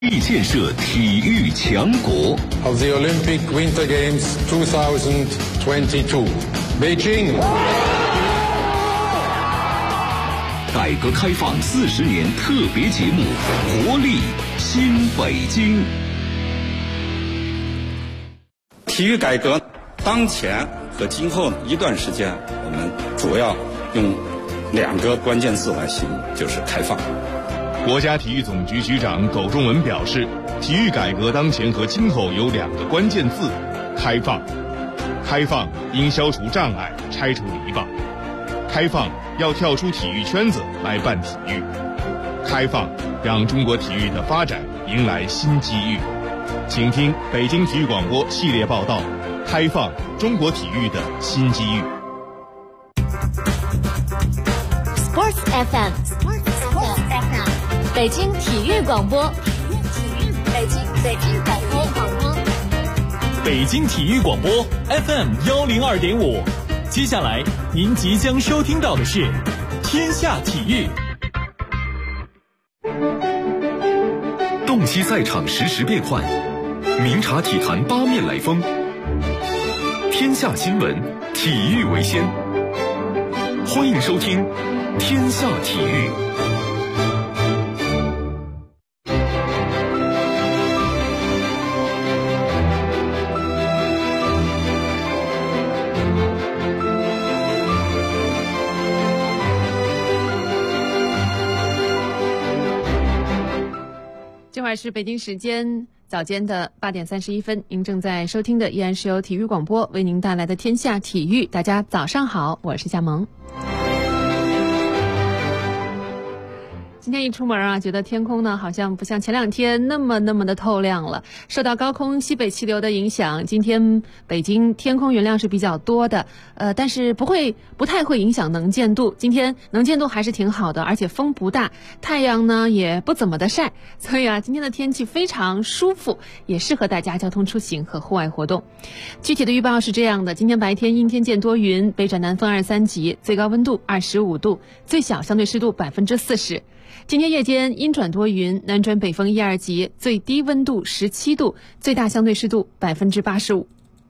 力建设体育强国。 of the Olympic Winter Games 2022, Beijing. 改革开放40年特别节目《活力新北京》。 体育改革当前和今后一段时间，我们主要用2个关键字来形容，就是开放。 国家体育总局局长苟仲文表示，体育改革当前和今后有2个关键字：开放。开放应消除障碍，拆除篱笆；开放要跳出体育圈子来办体育；开放让中国体育的发展迎来新机遇。请听北京体育广播系列报道《开放中国体育的新机遇》。 Sports FM， 北京体育广播，北京广播， 北京体育广播 FM 102.5。接下来您即将收听到的是《天下体育》。 洞悉赛场实时变幻，明察体坛八面来风。天下新闻，体育为先。欢迎收听《天下体育》。 这会儿是北京时间早间的8点31分，您正在收听的依然是由体育广播为您带来的天下体育。大家早上好，我是夏萌。今天一出门啊，觉得天空呢好像不像前2天那么的透亮了。受到高空西北气流的影响，今天北京天空云量是比较多的，但是不太会影响能见度。今天能见度还是挺好的，而且风不大，太阳呢也不怎么的晒，所以啊，今天的天气非常舒服，也适合大家交通出行和户外活动。具体的预报是这样的：今天白天阴天见多云，北转南风2、3级，最高温度25度，最小相对湿度40%。今天夜间阴转多云，南转北风1、2级，最低温度17度，最大相对湿度85%。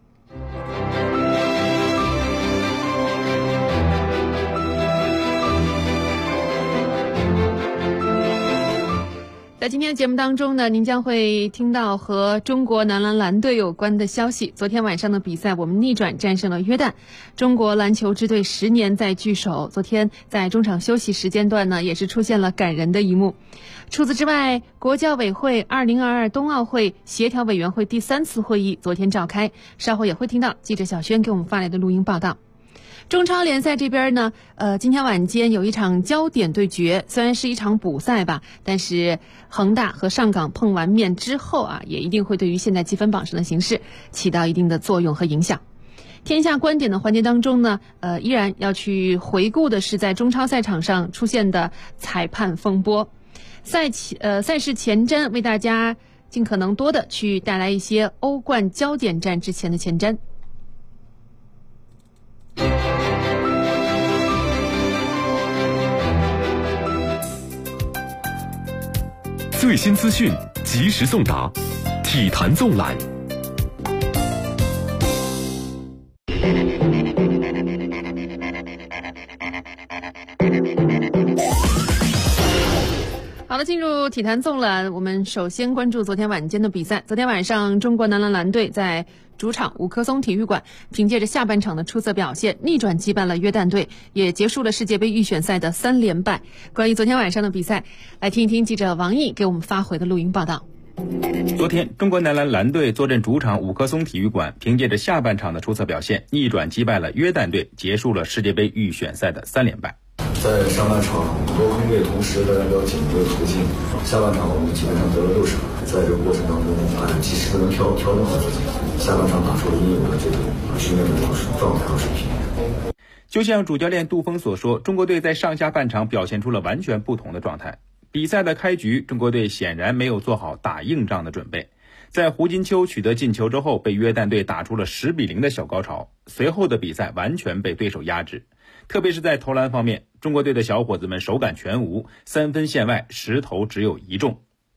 在今天的节目当中呢，您将会听到和中国男篮蓝队有关的消息。昨天晚上的比赛，我们逆转战胜了约旦，中国篮球之队10年再聚首。昨天在中场休息时间段呢，也是出现了感人的一幕。除此之外，国教委会2022冬奥会协调委员会第3次会议昨天召开，稍后也会听到记者小轩给我们发来的录音报道。中超联赛这边呢，今天晚间有一场焦点对决，虽然是一场补赛吧，但是恒大和上港碰完面之后啊，也一定会对于现在积分榜上的形势起到一定的作用和影响。天下观点的环节当中呢，依然要去回顾的是在中超赛场上出现的裁判风波。赛事前瞻为大家尽可能多的去带来一些欧冠焦点战之前的前瞻。 最新资讯及时送达，体坛纵览。 好了，进入体坛纵览，我们首先关注昨天晚间的比赛。昨天晚上，中国男篮蓝队在主场五棵松体育馆凭借着下半场的出色表现，逆转击败了约旦队，也结束了世界杯预选赛的3连败。关于昨天晚上的比赛，来听一听记者王毅给我们发回的录音报道。 昨天，中国男篮蓝队坐镇主场五棵松体育馆，凭借着下半场的出色表现，逆转击败了约旦队，结束了世界杯预选赛的3连败。 在上半场多空位同时大家比较紧没有途径，下半场我们基本上得了60分，在这个过程当中及时能调整好自己，下半场打出了应有的这种训练的状态和水平。 就像主教练杜峰所说，中国队在上下半场表现出了完全不同的状态。比赛的开局，中国队显然没有做好打硬仗的准备，在胡金秋取得进球之后，被约旦队打出了10-0的小高潮，随后的比赛完全被对手压制。特别是在投篮方面，中国队的小伙子们手感全无，3分线外10投只有1中。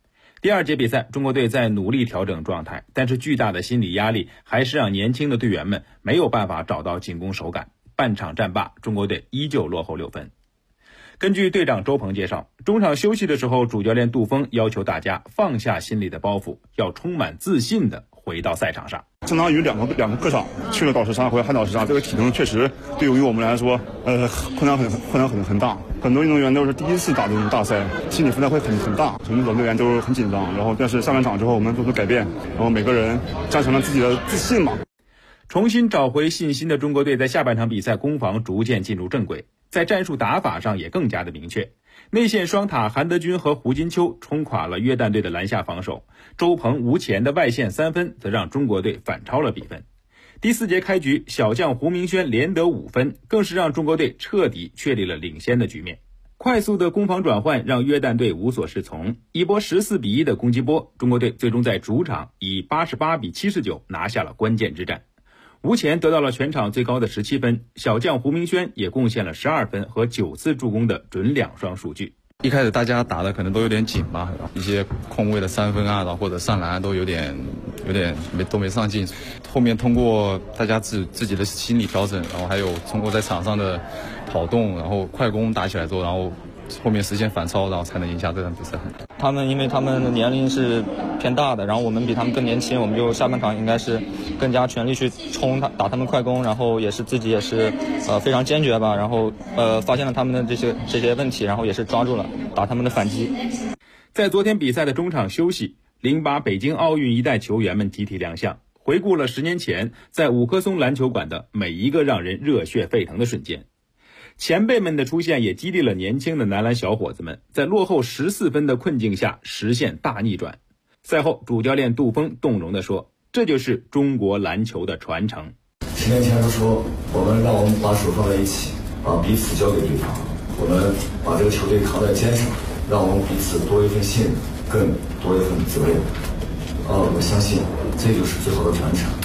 第二节比赛，中国队在努力调整状态，但是巨大的心理压力还是让年轻的队员们没有办法找到进攻手感。半场战罢，中国队依旧落后6分。根据队长周鹏介绍，中场休息的时候，主教练杜峰要求大家放下心里的包袱，要充满自信地回到赛场上。 相当于两个客场，去了倒时差回汉倒时差，这个体能确实对于我们来说，困难很大。很多运动员都是第一次打这种大赛，心理负担会很大，很多队员都很紧张。然后，但是下半场之后，我们做出改变，然后每个人加强了自己的自信嘛。 重新找回信心的中国队在下半场比赛攻防逐渐进入正轨，在战术打法上也更加的明确。内线双塔韩德君和胡金秋冲垮了约旦队的篮下防守，周鹏、吴前的外线3分则让中国队反超了比分。第4节开局，小将胡明轩连得5分，更是让中国队彻底确立了领先的局面。快速的攻防转换让约旦队无所适从，一波14-1的攻击波，中国队最终在主场以88-79拿下了关键之战。吴前得到了全场最高的17分，小将胡明轩也贡献了12分和9次助攻的准2双数据。 一开始大家打的可能都有点紧吧，一些空位的3分啊，或者上篮都有点没上进。后面通过大家自己的心理调整，然后还有通过在场上的跑动，然后快攻打起来之后，然后后面实现反超，然后才能赢下这场比赛。 因为他们的年龄是偏大的，然后我们比他们更年轻，我们就下半场应该是更加全力去冲打他们快攻，然后自己也是非常坚决吧，然后发现了他们的这些问题，然后也是抓住了打他们的反击。 在昨天比赛的中场休息，08北京奥运一代球员们集体亮相，回顾了10年前在五棵松篮球馆的每一个让人热血沸腾的瞬间。前辈们的出现也激励了年轻的男篮小伙子们，在落后14分的困境下实现大逆转。赛后，主教练杜峰动容地说：“这就是中国篮球的传承。 10年前说，让我们把手放在一起，把彼此交给对方，我们把这个球队扛在肩上，让我们彼此多一份信任，更多一份责任。我相信这就是最好的传承。”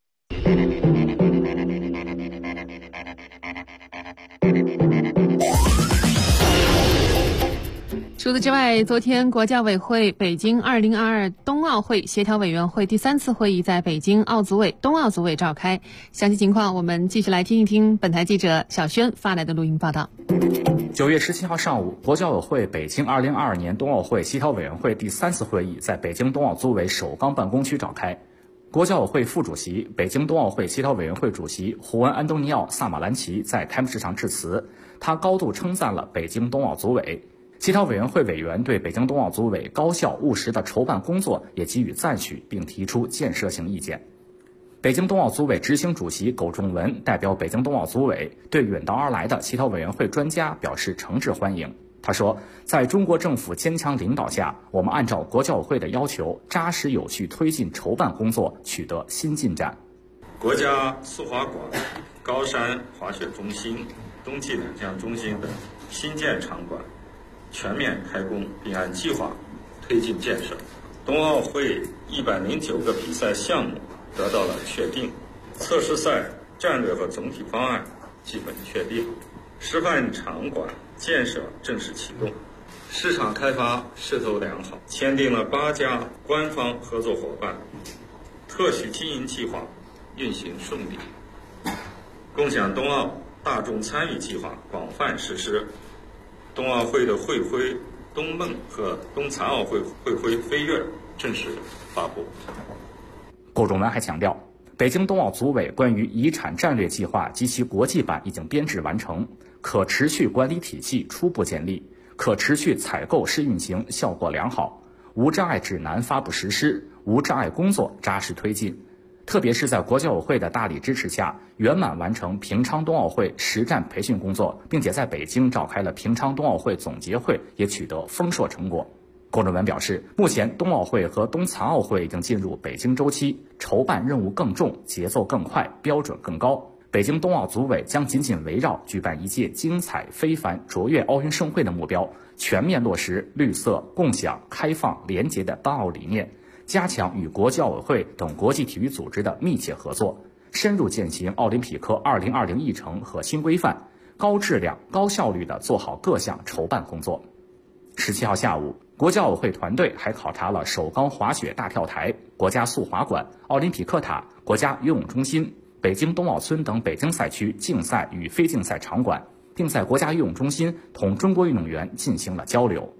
除此之外，昨天国教委会北京2022冬奥会协调委员会第3次会议在北京奥组委冬奥组委召开。详细情况我们继续来听一听本台记者小轩发来的录音报道。 9月17号上午，国教委会北京2022年冬奥会协调委员会第3次会议在北京冬奥组委首钢办公区召开。国教委会副主席、北京冬奥会协调委员会主席胡安·安东尼奥·萨马兰奇在开幕式上致辞，他高度称赞了北京冬奥组委。协调委员会委员对北京冬奥组委高效务实的筹办工作也给予赞许，并提出建设性意见。北京冬奥组委执行主席苟仲文代表北京冬奥组委对远道而来的协调委员会专家表示诚挚欢迎。他说，在中国政府坚强领导下，我们按照国教委会的要求，扎实有序推进筹办工作，取得新进展。 国家速滑馆、高山滑雪中心、冬季两项中心等新建场馆全面开工，并按计划推进建设。冬奥会109个比赛项目得到了确定，测试赛战略和总体方案基本确定，示范场馆建设正式启动，市场开发势头良好，签订了8家官方合作伙伴，特许经营计划运行顺利，共享冬奥大众参与计划广泛实施。冬奥会的会徽冬梦和冬残奥会会徽飞跃正式发布。 苟仲文还强调，北京冬奥组委关于遗产战略计划及其国际版已经编制完成，可持续管理体系初步建立，可持续采购试运行效果良好，无障碍指南发布实施，无障碍工作扎实推进。特别是在国教委会的大力支持下，圆满完成平昌冬奥会实战培训工作，并且在北京召开了平昌冬奥会总结会，也取得丰硕成果。苟仲文表示，目前冬奥会和冬残奥会已经进入北京周期，筹办任务更重，节奏更快，标准更高。北京冬奥组委将紧紧围绕举办一届精彩非凡卓越奥运盛会的目标，全面落实绿色、共享、开放、廉洁的办奥理念，加强与国教委会等国际体育组织的密切合作，深入践行奥林匹克2020议程和新规范，高质量、高效率地做好各项筹办工作。 17号下午，国际奥委会团队还考察了首钢滑雪大跳台、国家速滑馆、奥林匹克塔、国家游泳中心、北京冬奥村等北京赛区竞赛与非竞赛场馆，并在国家游泳中心同中国运动员进行了交流。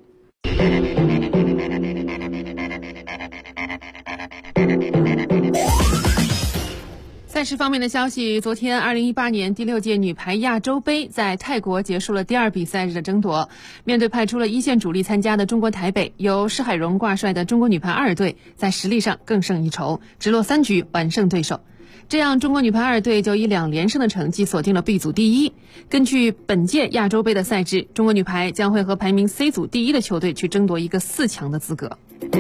赛事方面的消息，昨天2018年第6届女排亚洲杯在泰国结束了第2比赛日的争夺。面对派出了一线主力参加的中国台北，由施海荣挂帅的中国女排2队在实力上更胜一筹，直落3局完胜对手。这样，中国女排2队就以2连胜的成绩锁定了 B 组第1。根据本届亚洲杯的赛制，中国女排将会和排名 C 组第1的球队去争夺一个4强的资格。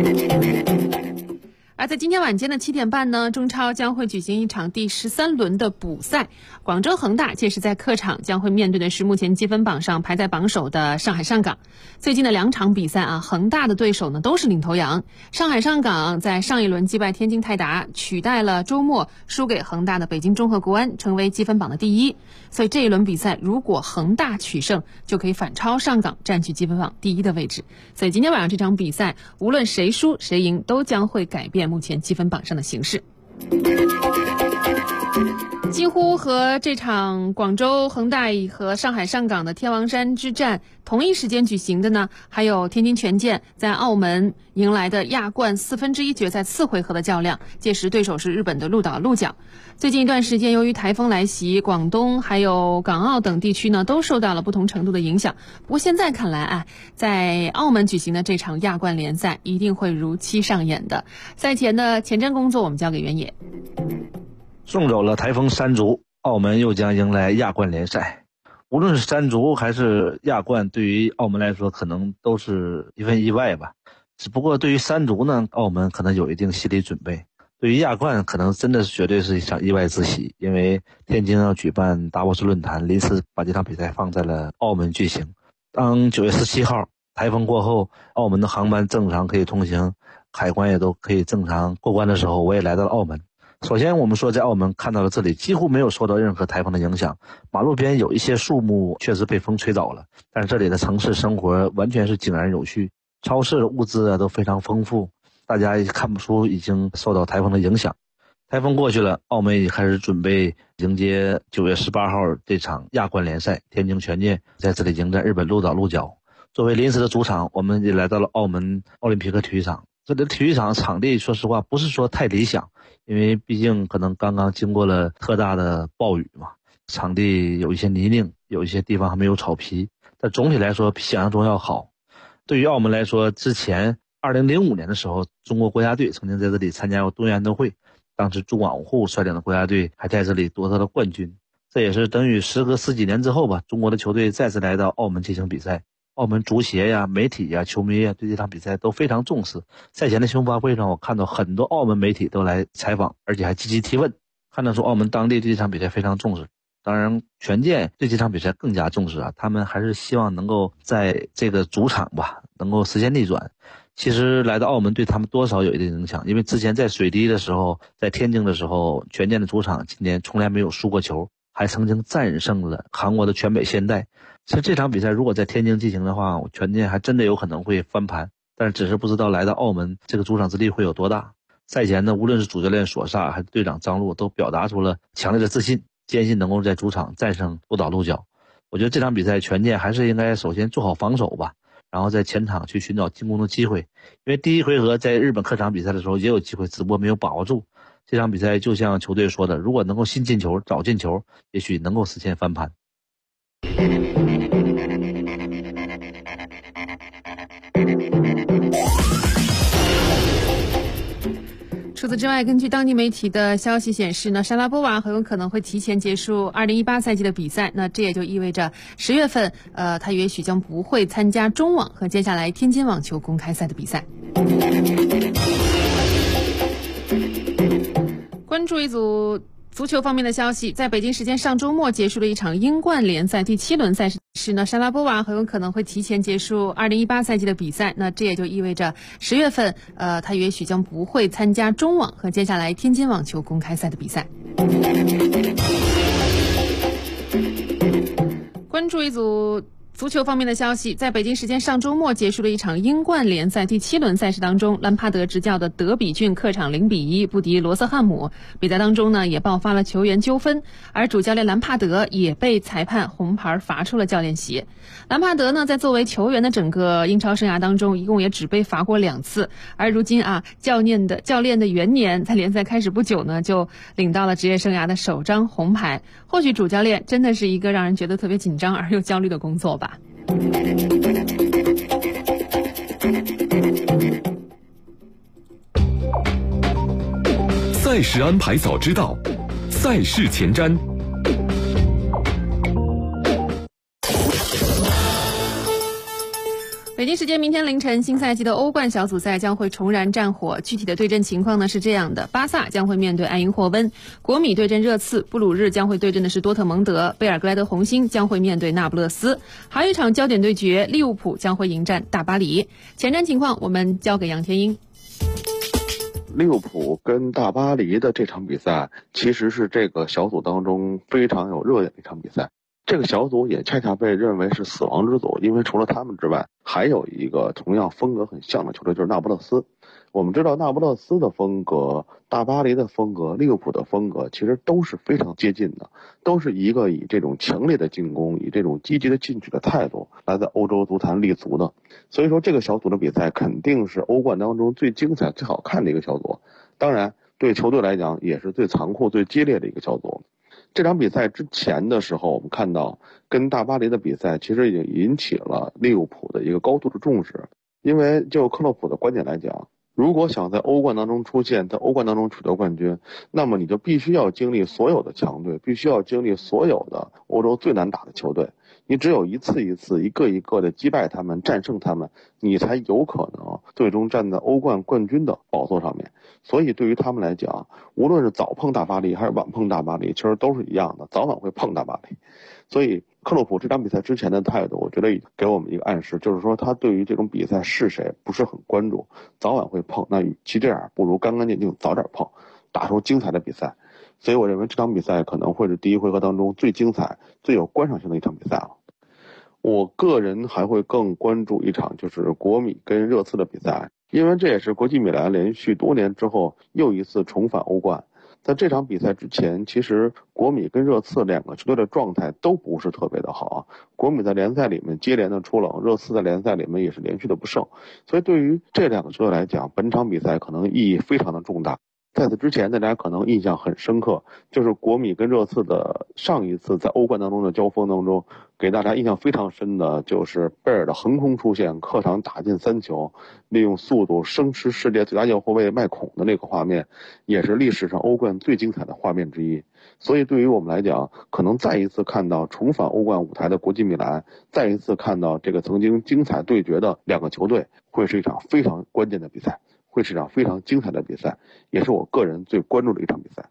而在今天晚间的7点半呢，中超将会举行一场第13轮的补赛。广州恒大届时在客场将会面对的是目前积分榜上排在榜首的上海上港。最近的2场比赛啊，恒大的对手呢都是领头羊。上海上港在上一轮击败天津泰达，取代了周末输给恒大的北京中赫国安，成为积分榜的第1。所以这一轮比赛如果恒大取胜，就可以反超上港，占据积分榜第1的位置。所以今天晚上这场比赛，无论谁输谁赢，都将会改变目前积分榜上的形势。几乎和这场广州恒大和上海上港的天王山之战同一时间举行的呢，还有天津权健在澳门迎来的亚冠1/4决赛次回合的较量，届时对手是日本的鹿岛鹿角。最近一段时间，由于台风来袭，广东还有港澳等地区呢都受到了不同程度的影响。不过现在看来在澳门举行的这场亚冠联赛一定会如期上演的。赛前的前瞻工作我们交给原野。 送走了台风山竹，澳门又将迎来亚冠联赛。无论是山竹还是亚冠，对于澳门来说可能都是一份意外吧。只不过对于山竹呢，澳门可能有一定心理准备。对于亚冠，可能真的是绝对是一场意外之喜，因为天津要举办达沃斯论坛，临时把这场比赛放在了澳门举行。当9月17号台风过后，澳门的航班正常可以通行，海关也都可以正常过关的时候，我也来到了澳门。首先我们说在澳门看到了这里几乎没有受到任何台风的影响，马路边有一些树木确实被风吹倒了，但是这里的城市生活完全是井然有序，超市的物资都非常丰富，大家也看不出已经受到台风的影响。台风过去了，澳门也开始准备迎接9月18号这场亚冠联赛，天津权健在这里迎战日本鹿岛鹿角。作为临时的主场，我们也来到了澳门奥林匹克体育场。这里的体育场场地说实话不是说太理想，因为毕竟可能刚刚经过了特大的暴雨嘛，场地有一些泥泞，有一些地方还没有草皮，但总体来说比想象中要好。对于澳门来说，之前2005年的时候，中国国家队曾经在这里参加过冬运会，当时朱广沪率领的国家队还在这里夺得了冠军。这也是等于时隔10几年之后吧，中国的球队再次来到澳门进行比赛。澳门足协呀、媒体呀、球迷呀对这场比赛都非常重视。赛前的新闻发布会上，我看到很多澳门媒体都来采访，而且还积极提问，看得出澳门当地对这场比赛非常重视。当然权健对这场比赛更加重视他们还是希望能够在这个主场吧能够实现逆转。其实来到澳门对他们多少有一定影响，因为之前在水滴的时候，在天津的时候，权健的主场今年从来没有输过球，还曾经战胜了韩国的全北现代。其实这场比赛如果在天津进行的话，权健还真的有可能会翻盘，但是只是不知道来到澳门这个主场之力会有多大。赛前呢，无论是主教练索萨还是队长张路都表达出了强烈的自信，坚信能够在主场战胜鹿岛鹿角。我觉得这场比赛权健还是应该首先做好防守吧，然后在前场去寻找进攻的机会。因为第一回合在日本客场比赛的时候也有机会，只不过没有把握住。这场比赛就像球队说的，如果能够新进球早进球，也许能够实现翻盘。 除此之外，根据当地媒体的消息显示呢，沙拉波娃很有可能会提前结束2018赛季的比赛，那这也就意味着10月份他也许将不会参加中网和接下来天津网球公开赛的比赛。关注一组足球方面的消息，在北京时间上周末结束了一场英冠联赛第7轮赛事呢，沙拉波娃很有可能会提前结束2018赛季的比赛，那这也就意味着10月份他也许将不会参加中网和接下来天津网球公开赛的比赛。关注一组足球方面的消息，在北京时间上周末结束了一场英冠联赛第7轮赛事当中，兰帕德执教的德比郡客场0-1不敌罗瑟汉姆。比赛当中呢，也爆发了球员纠纷，而主教练兰帕德也被裁判红牌罚出了教练席。兰帕德呢，在作为球员的整个英超生涯当中，一共也只被罚过2次。而如今教练的元年，在联赛开始不久呢，就领到了职业生涯的首张红牌。或许主教练真的是一个让人觉得特别紧张而又焦虑的工作吧。 赛事安排早知道，赛事前瞻。 北京时间明天凌晨，新赛季的欧冠小组赛将会重燃战火。具体的对阵情况呢是这样的：巴萨将会面对埃因霍温，国米对阵热刺，布鲁日将会对阵的是多特蒙德，贝尔格莱德红星将会面对那不勒斯。还有一场焦点对决，利物浦将会迎战大巴黎。前瞻情况我们交给杨天英。 利物浦跟大巴黎的这场比赛其实是这个小组当中非常有热点的一场比赛。这个小组也恰恰被认为是死亡之组，因为除了他们之外，还有一个同样风格很像的球队，就是那不勒斯。我们知道那不勒斯的风格、大巴黎的风格、利物浦的风格其实都是非常接近的，都是一个以这种强烈的进攻、以这种积极的进取的态度来在欧洲足坛立足的。所以说这个小组的比赛肯定是欧冠当中最精彩、最好看的一个小组，当然对球队来讲也是最残酷、最激烈的一个小组。这场比赛之前的时候，我们看到跟大巴黎的比赛其实已经引起了利物浦的一个高度的重视，因为就克洛普的观点来讲，如果想在欧冠当中出现，在欧冠当中取得冠军，那么你就必须要经历所有的强队，必须要经历所有的欧洲最难打的球队，你只有一次一次、一个一个的击败他们、战胜他们，你才有可能最终站在欧冠冠军的宝座上面。所以对于他们来讲，无论是早碰大巴黎还是晚碰大巴黎，其实都是一样的，早晚会碰大巴黎。所以克洛普这场比赛之前的态度，我觉得给我们一个暗示，就是说他对于这种比赛是谁不是很关注，早晚会碰，那与其这样，不如干干净净早点碰，打出精彩的比赛。所以我认为这场比赛可能会是第一回合当中最精彩、最有观赏性的一场比赛了。我个人还会更关注一场就是国米跟热刺的比赛，因为这也是国际米兰连续多年之后又一次重返欧冠。在这场比赛之前，其实国米跟热刺两个球队的状态都不是特别的好。国米在联赛里面接连的出冷，热刺在联赛里面也是连续的不胜，所以对于这两个球队来讲，本场比赛可能意义非常的重大。在此之前，大家可能印象很深刻，就是国米跟热刺的上一次在欧冠当中的交锋当中，给大家印象非常深的就是贝尔的横空出现，客场打进3球，利用速度生吃世界最佳右后卫麦孔的那个画面，也是历史上欧冠最精彩的画面之一。所以对于我们来讲，可能再一次看到重返欧冠舞台的国际米兰，再一次看到这个曾经精彩对决的两个球队，会是一场非常关键的比赛，会是一场非常精彩的比赛，也是我个人最关注的一场比赛。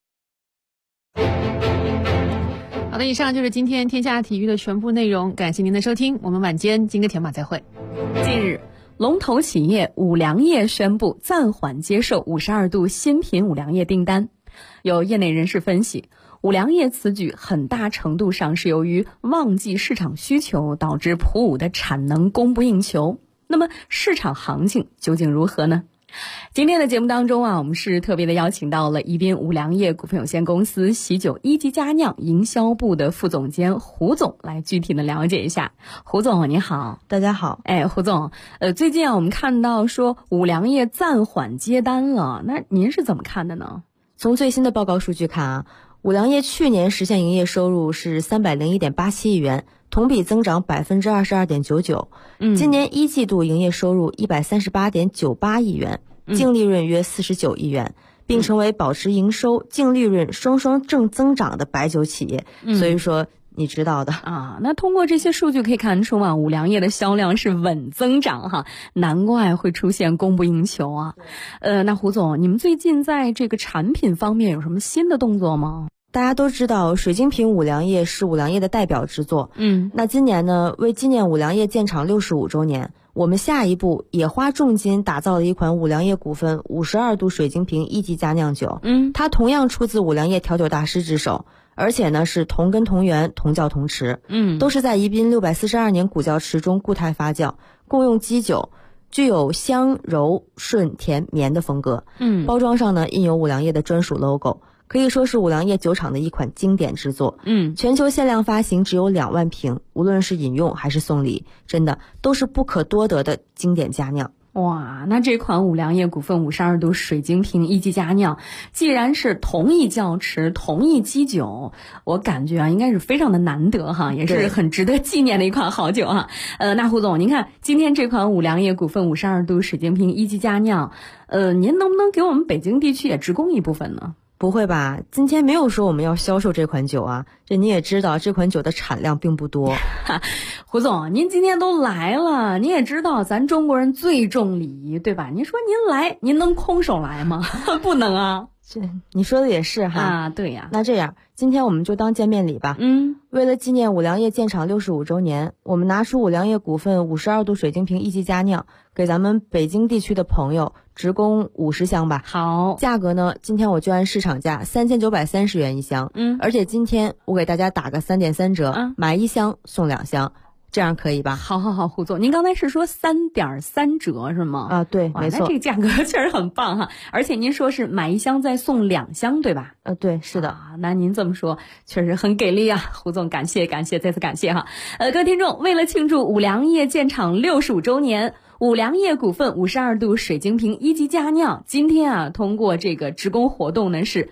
好的，以上就是今天天下体育的全部内容，感谢您的收听，我们晚间金戈铁马再会。 近日，龙头企业五粮液宣布暂缓接受52度新品五粮液订单。有业内人士分析，五粮液此举很大程度上是由于旺季市场需求导致普五的产能供不应求。那么市场行情究竟如何呢？今天的节目当中我们是特别的邀请到了宜宾五粮液股份有限公司喜酒一级佳酿营销部的副总监胡总来具体的了解一下。胡总你好。 大家好。 胡总，最近我们看到说五粮液暂缓接单了，那您是怎么看的呢？ 从最新的报告数据看五粮液去年实现营业收入是301.87亿元，同比增长 22.99%。今年一季度营业收入138.98亿元，净利润约49亿元，并成为保持营收、净利润双双正增长的白酒企业。所以说你知道的那通过这些数据可以看出五粮液的销量是稳增长难怪会出现供不应求那胡总，你们最近在这个产品方面有什么新的动作吗？ 大家都知道水晶瓶五粮液是五粮液的代表之作。那今年呢，为纪念五粮液建厂65周年，我们下一步也花重金打造了一款五粮液股份52度水晶瓶一级佳酿酒。它同样出自五粮液调酒大师之手， 而且呢是同根同源、同窖同池，都是在宜宾642年古窖池中固态发酵，共用基酒，具有香柔顺甜绵的风格。包装上呢印有五粮液的专属 logo， 可以说是五粮液酒厂的一款经典之作。全球限量发行只有2万瓶，无论是饮用还是送礼，真的都是不可多得的经典佳酿。 哇，那这款五粮液股份52度水晶瓶一级佳酿，既然是同一窖池、同一基酒，我感觉应该是非常的难得哈，也是很值得纪念的一款好酒哈。那胡总，您看今天这款五粮液股份52度水晶瓶一级佳酿，您能不能给我们北京地区也直供一部分呢？ 不会吧，今天没有说我们要销售这款酒啊，这你也知道这款酒的产量并不多。 胡总，您今天都来了，你也知道咱中国人最重礼仪，对吧？您说您来，您能空手来吗？不能啊。 你说的也是哈。 啊，对呀。 那这样，今天我们就当见面礼吧。为了纪念五粮液建厂65周年，我们拿出五粮液股份52度水晶瓶一级佳酿，给咱们北京地区的朋友直供50箱吧。 好， 价格呢，今天我就按市场价3930元一箱。而且今天我给大家打个3.3折，买1箱送2箱。这样可以吧？ 好，胡总，您刚才是说3.3折是吗？ 啊，对，没错。 那这个价格确实很棒哈，而且您说是买1箱再送2箱，对吧？ 对，是的。 那您这么说确实很给力啊，胡总，感谢，再次感谢哈。各位听众，为了庆祝五粮液建厂65周年，五粮液股份52度水晶瓶一级佳酿，今天通过这个直供活动呢是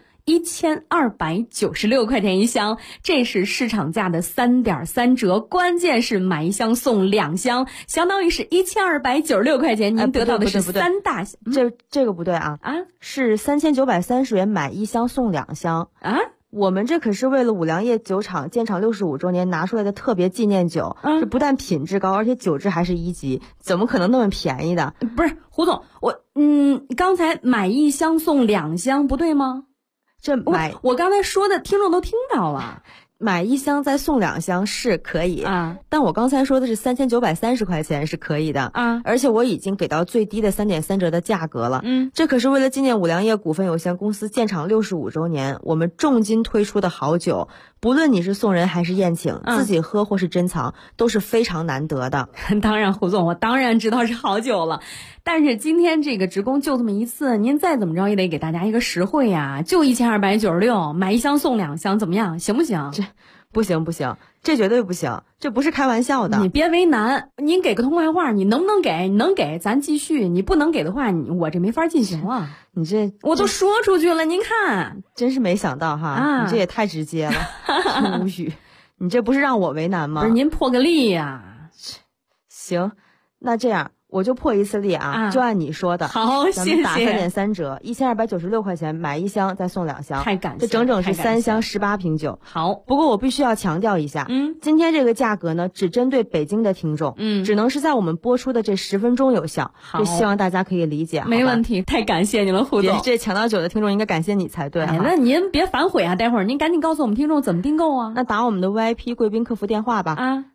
1296块钱一箱，这是市场价的3.3折，关键是买1箱送2箱，相当于是1296块钱，您得到的是3大箱。 这个不对啊，是3930元买1箱送2箱啊。 我们这可是为了五粮液酒厂建厂65周年拿出来的特别纪念酒，这不但品质高，而且酒质还是1级，怎么可能那么便宜的？ 不是，胡总，刚才买1箱送2箱不对吗？我刚才说的听众都听到了， 买1箱再送2箱是可以啊，但我刚才说的是3930块钱是可以的啊，而且我已经给到最低的3.3折的价格了。这可是为了纪念五粮液股份有限公司建厂65周年，我们重金推出的好酒，不论你是送人还是宴请，自己喝或是珍藏，都是非常难得的。 当然，胡总，我当然知道是好酒了。但是今天这个直供就这么一次，您再怎么着也得给大家一个实惠呀，就1296，买1箱送2箱，怎么样？行不行？ 这不行，这绝对不行，这不是开玩笑的。 你别为难，您给个痛快话，你能不能给？你能给咱继续，你不能给的话，我这没法进行了。 你这我都说出去了，您看， 真是没想到哈，你这也太直接了，无语。你这不是让我为难吗？ 不是，您破个例呀。 行，那这样。我就破一次例啊，就按你说的。 好， 咱们打3.3折，1296块钱买1箱再送2箱， 太感谢， 这整整是3箱18瓶酒。 好， 不过我必须要强调一下，今天这个价格呢，只针对北京的听众，只能是在我们播出的这10分钟有效。 好， 希望大家可以理解。 没问题，太感谢你了，胡总。 这抢到酒的听众应该感谢你才对。 那您别反悔啊，待会儿您赶紧告诉我们听众怎么订购啊。 那打我们的 VIP 贵宾客服电话吧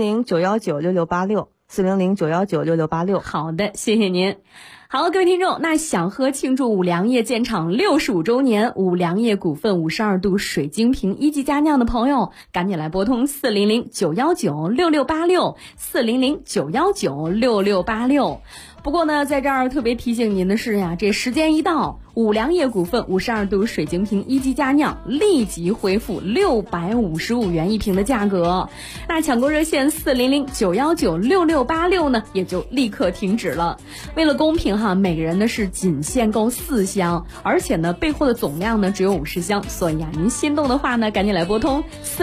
，400-919-6686。400-919-6686。 好的，谢谢您。好，各位听众，那想喝庆祝五粮液建厂65周年五粮液股份52度水晶瓶一级佳酿的朋友，赶紧来拨通400-919-6686 400-919-6686。不过呢，在这儿特别提醒您的是呀，这时间一到，五粮液股份52度水晶瓶一级佳酿立即恢复655元一瓶的价格。那抢购热线400-919-6686呢，也就立刻停止了。为了公平哈，每个人呢是仅限购4箱，而且呢备货的总量呢只有50箱，所以您心动的话呢，赶紧来拨通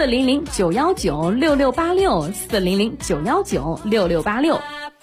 400-919-6686 400-919-6686。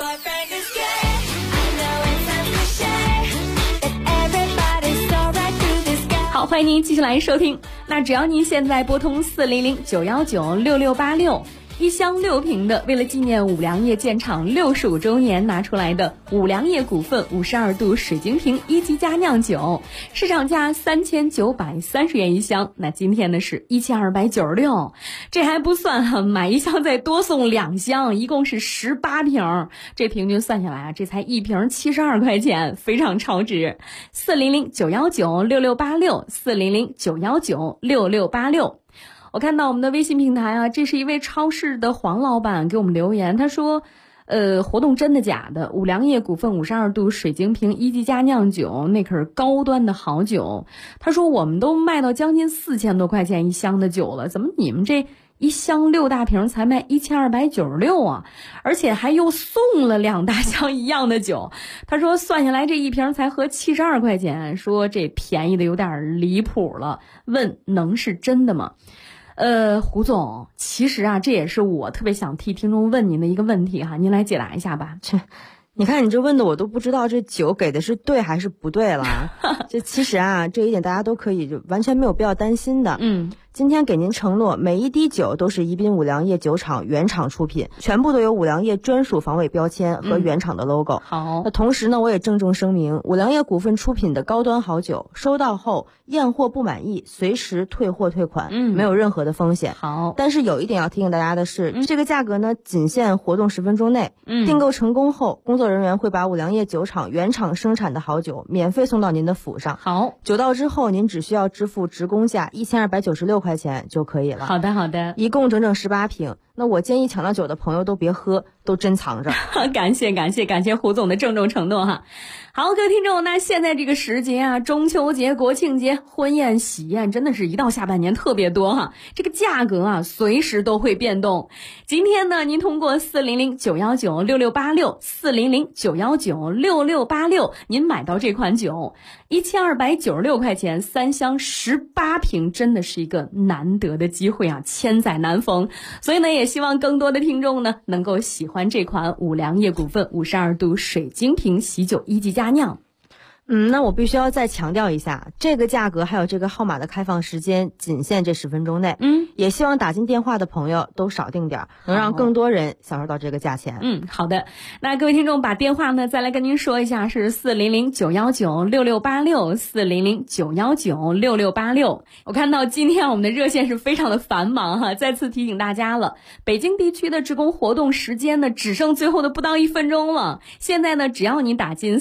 好，欢迎您继续来收听。那只要您现在拨通400-919-6686。1箱6瓶的，为了纪念五粮液建厂65周年拿出来的五粮液股份52度水晶瓶一级佳酿酒，市场价3930元一箱，那今天呢是1296，这还不算哈，买1箱再多送2箱，一共是18瓶，这平均算下来啊，这才1瓶72块钱，非常超值。400-919-6686 400-919-6686。 我看到我们的微信平台啊，这是一位超市的黄老板给我们留言，他说活动真的假的？五粮液股份52度水晶瓶一级佳酿酒，那可是高端的好酒。他说我们都卖到将近4000多块钱一箱的酒了，怎么你们这一箱6大瓶才卖1296啊？而且还又送了2大箱一样的酒。他说算下来这一瓶才合72块钱，说这便宜的有点离谱了，问能是真的吗？胡总，其实啊，这也是我特别想替听众问您的一个问题哈，您来解答一下吧。 你看你这问的我都不知道这酒给的是对还是不对了。这其实啊，这一点大家都可以就完全没有必要担心的。今天给您承诺，每一滴酒都是宜宾五粮液酒厂原厂出品，全部都有五粮液专属防伪标签和原厂的 logo。 好， 那同时呢，我也郑重声明，五粮液股份出品的高端好酒，收到后验货不满意，随时退货退款，没有任何的风险。 好， 但是有一点要提醒大家的是，这个价格呢，仅限活动10分钟内。订购成功后，工作人员会把五粮液酒厂原厂生产的好酒免费送到您的府上。 好， 酒到之后，您只需要支付职工价1296块钱就可以了。 好的，好的， 一共整整18瓶。那我建议抢到酒的朋友都别喝，都珍藏着。 感谢胡总的郑重承诺哈。好，各位听众，那现在这个时节啊，中秋节、国庆节、婚宴、喜宴，真的是一到下半年特别多哈。这个价格啊，随时都会变动。今天呢，您通过400-919-6686，400-919-6686，您买到这款酒，1296块钱，3箱18瓶，真的是一个难得的机会啊，千载难逢。所以呢，也希望更多的听众呢，能够喜欢这款五粮液股份52度水晶瓶喜酒一级佳酿。 那我必须要再强调一下，这个价格还有这个号码的开放时间仅限这10分钟内。也希望打进电话的朋友都少订点，能让更多人享受到这个价钱。 好的。那各位听众把电话呢再来跟您说一下，是400-919-6686，400-919-6686。我看到今天我们的热线是非常的繁忙哈，再次提醒大家了，北京地区的职工活动时间呢只剩最后的不到1分钟了。现在呢，只要你打进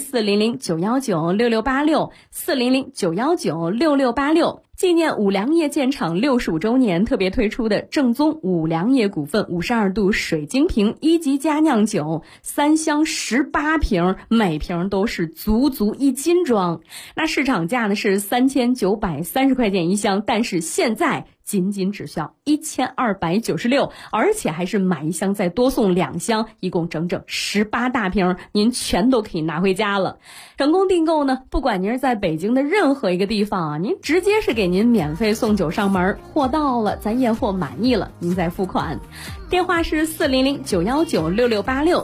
400-919-6686，400-919-6686，纪念五粮液建厂65周年特别推出的正宗五粮液股份52度水晶瓶一级佳酿酒，3箱18瓶，每瓶都是足足1斤装。那市场价呢是3930块钱一箱，但是现在仅只需要1296，而且还是买一箱再多送2箱，一共整整18大瓶，您全都可以拿回家了。成功订购呢，不管您是在北京的任何一个地方啊，您直接是给您免费送酒上门，货到了咱验货满意了，您再付款。电话是400-919-6686，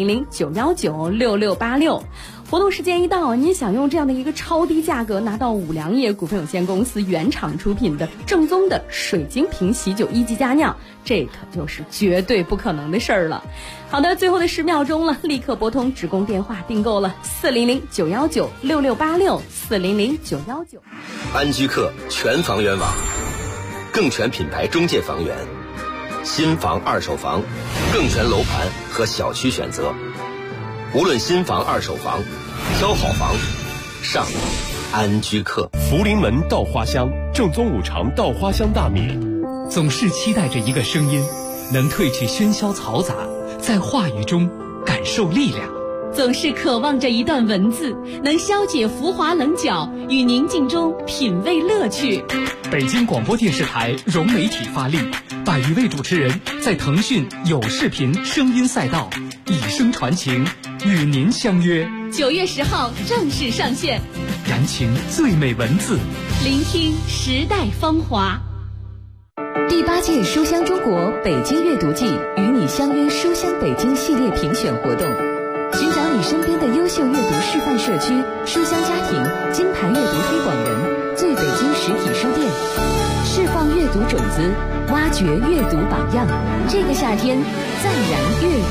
400-919-6686。活动时间一到，您想用这样的一个超低价格拿到五粮液股份有限公司原厂出品的正宗的水晶瓶喜酒一级佳酿，这可就是绝对不可能的事儿了。好的，最后的10秒钟了，立刻拨通职工电话订购了400-919-6686， 400-919。 安居客全房源网，更全品牌中介房源，新房二手房，更全楼盘和小区选择。无论新房二手房，挑好房上安居客。 福临门稻花香正宗五常稻花香大米， 总是期待着一个声音，能褪去喧嚣嘈杂，在话语中感受力量。 总是渴望着一段文字，能消解浮华棱角，与宁静中品味乐趣。 北京广播电视台融媒体发力，100余位主持人在腾讯有视频声音赛道以声传情，与您相约。 9月10号正式上线， 燃情最美文字， 聆听时代芳华。 第8届书香中国北京阅读季与你相约书香北京系列评选活动，寻找你身边的优秀阅读示范社区、书香家庭、金牌阅读推广人、最北京实体书店，释放阅读种子，挖掘阅读榜样。这个夏天，再燃阅读。